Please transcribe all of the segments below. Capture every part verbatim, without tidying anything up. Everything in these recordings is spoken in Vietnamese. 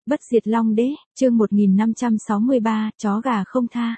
Bất diệt Long Đế, chương một nghìn năm trăm sáu mươi ba, chó gà không tha.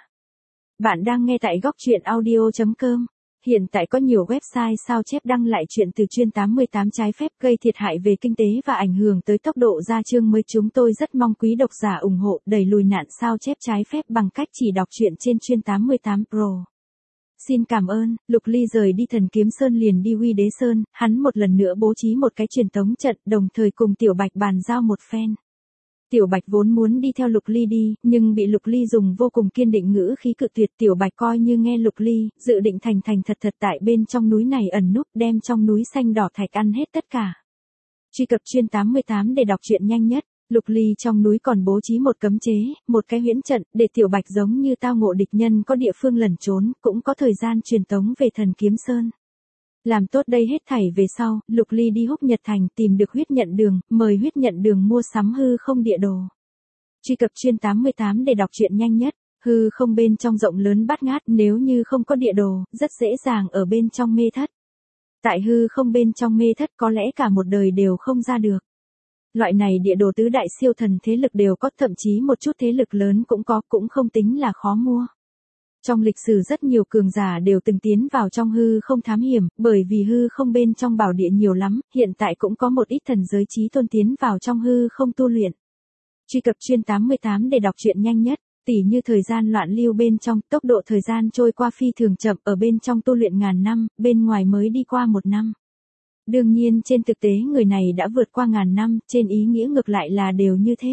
Bạn đang nghe tại góc truyện audio chấm com. Hiện tại có nhiều website sao chép đăng lại chuyện từ chuyên tám mươi tám trái phép gây thiệt hại về kinh tế và ảnh hưởng tới tốc độ ra chương mới. Chúng tôi rất mong quý độc giả ủng hộ đẩy lùi nạn sao chép trái phép bằng cách chỉ đọc truyện trên chuyên tám mươi tám Pro. Xin cảm ơn. Lục Ly rời đi Thần Kiếm Sơn liền đi Huy Đế Sơn, hắn một lần nữa bố trí một cái truyền tống trận, đồng thời cùng Tiểu Bạch bàn giao một phen. Tiểu Bạch vốn muốn đi theo Lục Ly đi, nhưng bị Lục Ly dùng vô cùng kiên định ngữ khí cự tuyệt. Tiểu Bạch coi như nghe Lục Ly, dự định thành thành thật thật tại bên trong núi này ẩn núp, đem trong núi xanh đỏ thạch ăn hết tất cả. Truy cập chuyên tám mươi tám để đọc truyện nhanh nhất. Lục Ly trong núi còn bố trí một cấm chế, một cái huyễn trận, để Tiểu Bạch giống như tao ngộ địch nhân có địa phương lẩn trốn, cũng có thời gian truyền tống về Thần Kiếm Sơn. Làm tốt đây hết thảy về sau, Lục Ly đi Húc Nhật Thành tìm được huyết nhận đường, mời huyết nhận đường mua sắm hư không địa đồ. Truy cập chuyên tám mươi tám để đọc truyện nhanh nhất. Hư không bên trong rộng lớn bát ngát, nếu như không có địa đồ, rất dễ dàng ở bên trong mê thất. Tại hư không bên trong mê thất có lẽ cả một đời đều không ra được. Loại này địa đồ tứ đại siêu thần thế lực đều có, thậm chí một chút thế lực lớn cũng có, cũng không tính là khó mua. Trong lịch sử rất nhiều cường giả đều từng tiến vào trong hư không thám hiểm, bởi vì hư không bên trong bảo địa nhiều lắm, hiện tại cũng có một ít thần giới chí tôn tiến vào trong hư không tu luyện. Truy cập chuyên tám mươi tám để đọc truyện nhanh nhất, tỉ như thời gian loạn lưu bên trong, tốc độ thời gian trôi qua phi thường chậm, ở bên trong tu luyện ngàn năm, bên ngoài mới đi qua một năm. Đương nhiên trên thực tế người này đã vượt qua ngàn năm, trên ý nghĩa ngược lại là đều như thế.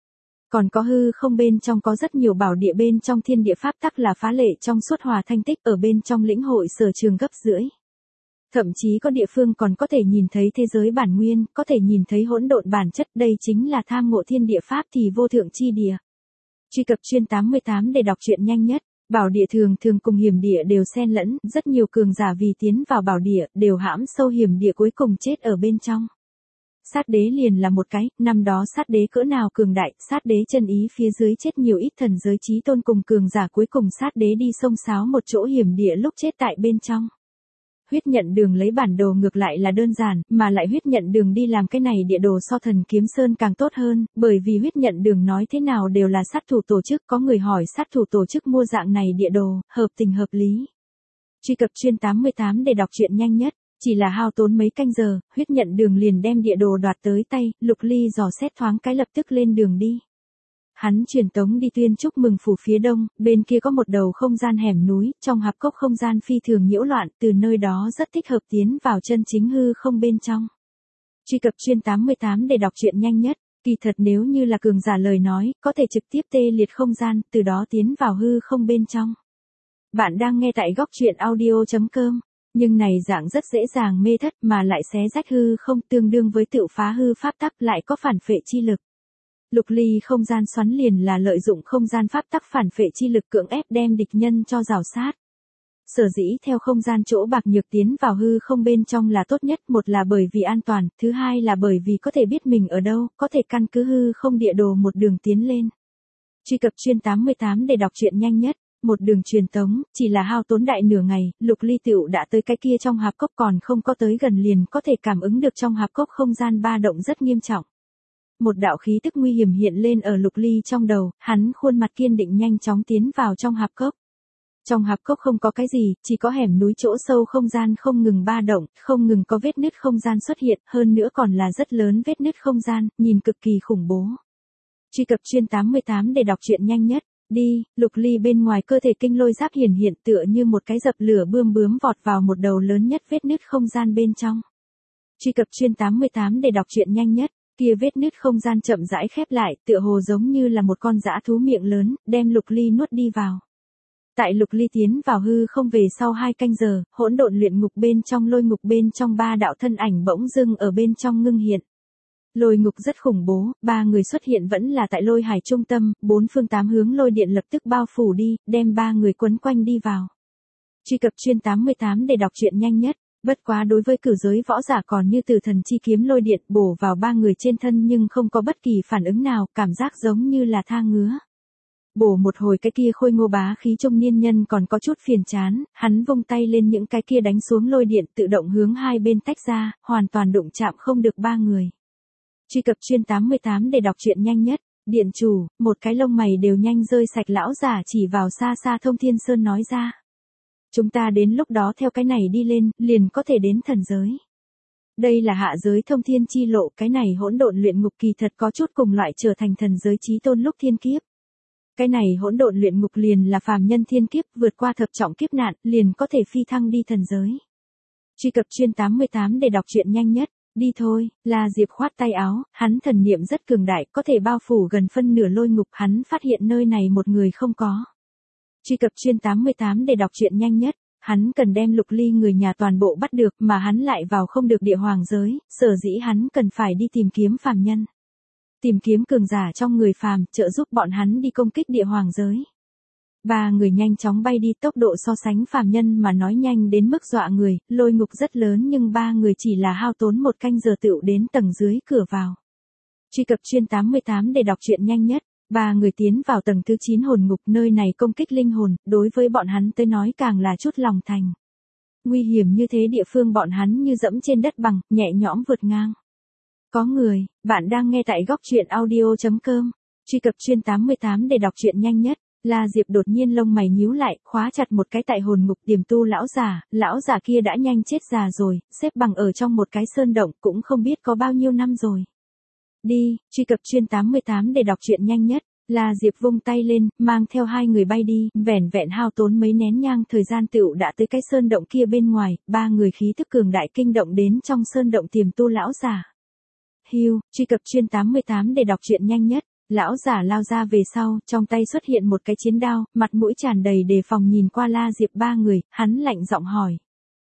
Còn có hư không bên trong có rất nhiều bảo địa bên trong thiên địa pháp tắc là phá lệ trong suốt hòa thanh tích, ở bên trong lĩnh hội sở trường gấp rưỡi. Thậm chí có địa phương còn có thể nhìn thấy thế giới bản nguyên, có thể nhìn thấy hỗn độn bản chất, đây chính là tham ngộ thiên địa pháp thì vô thượng chi địa. Truy cập chuyên tám mươi tám để đọc truyện nhanh nhất. Bảo địa thường thường cùng hiểm địa đều xen lẫn, rất nhiều cường giả vì tiến vào bảo địa, đều hãm sâu hiểm địa cuối cùng chết ở bên trong. Sát đế liền là một cái, năm đó sát đế cỡ nào cường đại, sát đế chân ý phía dưới chết nhiều ít thần giới chí tôn cùng cường giả cuối cùng sát đế đi xông xáo một chỗ hiểm địa lúc chết tại bên trong. Huyết nhận đường lấy bản đồ ngược lại là đơn giản, mà lại huyết nhận đường đi làm cái này địa đồ so Thần Kiếm Sơn càng tốt hơn, bởi vì huyết nhận đường nói thế nào đều là sát thủ tổ chức, có người hỏi sát thủ tổ chức mua dạng này địa đồ, hợp tình hợp lý. Truy cập chuyên tám mươi tám để đọc truyện nhanh nhất, chỉ là hao tốn mấy canh giờ, huyết nhận đường liền đem địa đồ đoạt tới tay, Lục Ly dò xét thoáng cái lập tức lên đường đi. Hắn truyền tống đi Tuyên Trúc Mừng phủ phía đông, bên kia có một đầu không gian hẻm núi, trong hạp cốc không gian phi thường nhiễu loạn, từ nơi đó rất thích hợp tiến vào chân chính hư không bên trong. Truy cập chuyên tám mươi tám để đọc truyện nhanh nhất, kỳ thật nếu như là cường giả lời nói, có thể trực tiếp tê liệt không gian, từ đó tiến vào hư không bên trong. Bạn đang nghe tại góc truyện audio chấm com, nhưng này dạng rất dễ dàng mê thất mà lại xé rách hư không, tương đương với tự phá hư pháp tắc, lại có phản phệ chi lực. Lục Ly không gian xoắn liền là lợi dụng không gian pháp tắc phản phệ chi lực cưỡng ép đem địch nhân cho rào sát. Sở dĩ theo không gian chỗ bạc nhược tiến vào hư không bên trong là tốt nhất, một là bởi vì an toàn, thứ hai là bởi vì có thể biết mình ở đâu, có thể căn cứ hư không địa đồ một đường tiến lên. Truy cập chuyên tám mươi tám để đọc truyện nhanh nhất, một đường truyền tống, chỉ là hao tốn đại nửa ngày, Lục Ly tựu đã tới cái kia trong hạp cốc, còn không có tới gần liền có thể cảm ứng được trong hạp cốc không gian ba động rất nghiêm trọng. Một đạo khí tức nguy hiểm hiện lên ở Lục Ly trong đầu, hắn khuôn mặt kiên định nhanh chóng tiến vào trong hạp cốc. Trong hạp cốc không có cái gì, chỉ có hẻm núi chỗ sâu không gian không ngừng ba động, không ngừng có vết nứt không gian xuất hiện, hơn nữa còn là rất lớn vết nứt không gian, nhìn cực kỳ khủng bố. Truy cập chuyên tám mươi tám để đọc truyện nhanh nhất. Đi, Lục Ly bên ngoài cơ thể kinh lôi giáp hiển hiện tựa như một cái dập lửa bươm bướm vọt vào một đầu lớn nhất vết nứt không gian bên trong. Truy cập chuyên tám mươi tám để đọc truyện nhanh nhất. Kia vết nứt không gian chậm rãi khép lại, tựa hồ giống như là một con dã thú miệng lớn, đem Lục Ly nuốt đi vào. Tại Lục Ly tiến vào hư không về sau hai canh giờ, hỗn độn luyện ngục bên trong lôi ngục bên trong ba đạo thân ảnh bỗng dưng ở bên trong ngưng hiện. Lôi ngục rất khủng bố, ba người xuất hiện vẫn là tại lôi hải trung tâm, bốn phương tám hướng lôi điện lập tức bao phủ đi, đem ba người quấn quanh đi vào. Truy cập chuyên tám mươi tám để đọc truyện nhanh nhất. Bất quá đối với cử giới võ giả còn như Tử Thần chi kiếm lôi điện bổ vào ba người trên thân nhưng không có bất kỳ phản ứng nào, cảm giác giống như là tha ngứa. Bổ một hồi cái kia khôi ngô bá khí trung niên nhân còn có chút phiền chán, hắn vung tay lên những cái kia đánh xuống lôi điện tự động hướng hai bên tách ra, hoàn toàn đụng chạm không được ba người. Truy cập chuyên tám mươi tám để đọc truyện nhanh nhất. Điện chủ, một cái lông mày đều nhanh rơi sạch, lão giả chỉ vào xa xa Thông Thiên Sơn nói ra. Chúng ta đến lúc đó theo cái này đi lên, liền có thể đến thần giới. Đây là hạ giới thông thiên chi lộ, cái này hỗn độn luyện ngục kỳ thật có chút cùng loại trở thành thần giới chí tôn lúc thiên kiếp. Cái này hỗn độn luyện ngục liền là phàm nhân thiên kiếp, vượt qua thập trọng kiếp nạn, liền có thể phi thăng đi thần giới. Truy cập chuyên tám mươi tám để đọc truyện nhanh nhất. Đi thôi, La Diệp khoát tay áo, hắn thần niệm rất cường đại, có thể bao phủ gần phân nửa lôi ngục, hắn phát hiện nơi này một người không có. Truy cập chuyên tám mươi tám để đọc truyện nhanh nhất. Hắn cần đem Lục Ly người nhà toàn bộ bắt được, mà hắn lại vào không được địa hoàng giới, sở dĩ hắn cần phải đi tìm kiếm phàm nhân. Tìm kiếm cường giả trong người phàm, trợ giúp bọn hắn đi công kích địa hoàng giới. Ba người nhanh chóng bay đi, tốc độ so sánh phàm nhân mà nói nhanh đến mức dọa người, lôi ngục rất lớn nhưng ba người chỉ là hao tốn một canh giờ tựu đến tầng dưới cửa vào. Truy cập chuyên tám mươi tám để đọc truyện nhanh nhất. Ba người tiến vào tầng thứ chín hồn ngục, nơi này công kích linh hồn, đối với bọn hắn tới nói càng là chút lòng thành. Nguy hiểm như thế địa phương bọn hắn như dẫm trên đất bằng, nhẹ nhõm vượt ngang. Có người, bạn đang nghe tại góc truyện audio chấm com. Truy cập chuyên tám mươi tám để đọc truyện nhanh nhất. La Diệp đột nhiên lông mày nhíu lại, khóa chặt một cái tại hồn ngục tiềm tu lão giả, lão giả kia đã nhanh chết già rồi, xếp bằng ở trong một cái sơn động, cũng không biết có bao nhiêu năm rồi. Đi, truy cập chuyên tám mươi tám để đọc truyện nhanh nhất. La Diệp vung tay lên, mang theo hai người bay đi, vẻn vẹn hao tốn mấy nén nhang thời gian tựu đã tới cái sơn động kia bên ngoài, ba người khí tức cường đại kinh động đến trong sơn động tiềm tu lão giả. Hiu, truy cập chuyên tám mươi tám để đọc truyện nhanh nhất. Lão giả lao ra về sau, trong tay xuất hiện một cái chiến đao, mặt mũi tràn đầy đề phòng nhìn qua La Diệp ba người, hắn lạnh giọng hỏi.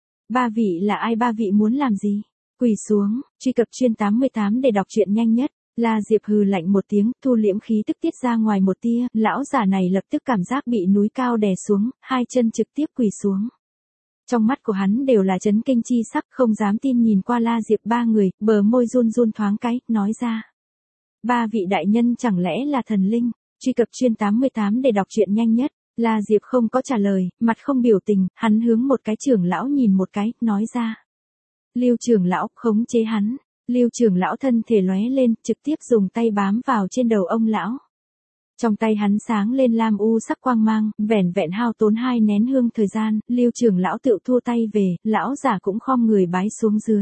Ba vị là ai, ba vị muốn làm gì? Quỳ xuống, truy cập chuyên tám mươi tám để đọc truyện nhanh nhất. La Diệp hừ lạnh một tiếng, thu liễm khí tức tiết ra ngoài một tia, lão giả này lập tức cảm giác bị núi cao đè xuống, hai chân trực tiếp quỳ xuống. Trong mắt của hắn đều là chấn kinh chi sắc, không dám tin nhìn qua La Diệp ba người, bờ môi run run thoáng cái, nói ra. Ba vị đại nhân chẳng lẽ là thần linh? Truy cập chuyên tám mươi tám để đọc truyện nhanh nhất. La Diệp không có trả lời, mặt không biểu tình, hắn hướng một cái trưởng lão nhìn một cái, nói ra. Lưu trưởng lão, khống chế hắn. Lưu trưởng lão thân thể lóe lên, trực tiếp dùng tay bám vào trên đầu ông lão. Trong tay hắn sáng lên lam u sắc quang mang, vẻn vẹn hao tốn hai nén hương thời gian, Lưu trưởng lão tự thua tay về, lão giả cũng khom người bái xuống dưới.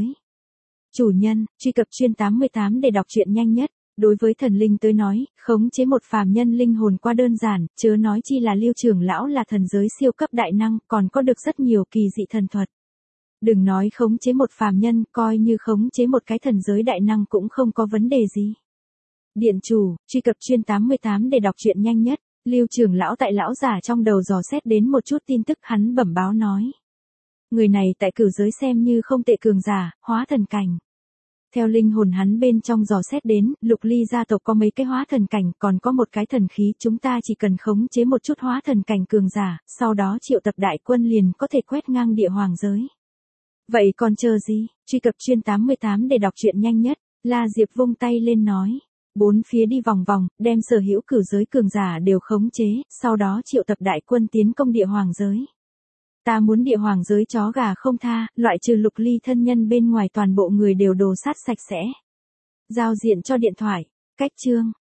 Chủ nhân, truy cập chuyên tám mươi tám để đọc truyện nhanh nhất. Đối với thần linh tới nói, khống chế một phàm nhân linh hồn qua đơn giản, chớ nói chi là Lưu trưởng lão là thần giới siêu cấp đại năng, còn có được rất nhiều kỳ dị thần thuật. Đừng nói khống chế một phàm nhân, coi như khống chế một cái thần giới đại năng cũng không có vấn đề gì. Điện chủ, truy cập chuyên tám mươi tám để đọc truyện nhanh nhất. Lưu trưởng lão tại lão giả trong đầu dò xét đến một chút tin tức, hắn bẩm báo nói. Người này tại cửu giới xem như không tệ cường giả, hóa thần cảnh. Theo linh hồn hắn bên trong dò xét đến, Lục Ly gia tộc có mấy cái hóa thần cảnh, còn có một cái thần khí, chúng ta chỉ cần khống chế một chút hóa thần cảnh cường giả, sau đó triệu tập đại quân liền có thể quét ngang địa hoàng giới. Vậy còn chờ gì? Truy cập chuyên tám mươi tám để đọc truyện nhanh nhất. La Diệp vung tay lên nói. Bốn phía đi vòng vòng, đem sở hữu cửu giới cường giả đều khống chế, sau đó triệu tập đại quân tiến công địa hoàng giới. Ta muốn địa hoàng giới chó gà không tha, loại trừ Lục Ly thân nhân bên ngoài toàn bộ người đều đồ sát sạch sẽ. Giao diện cho điện thoại. Cách chương.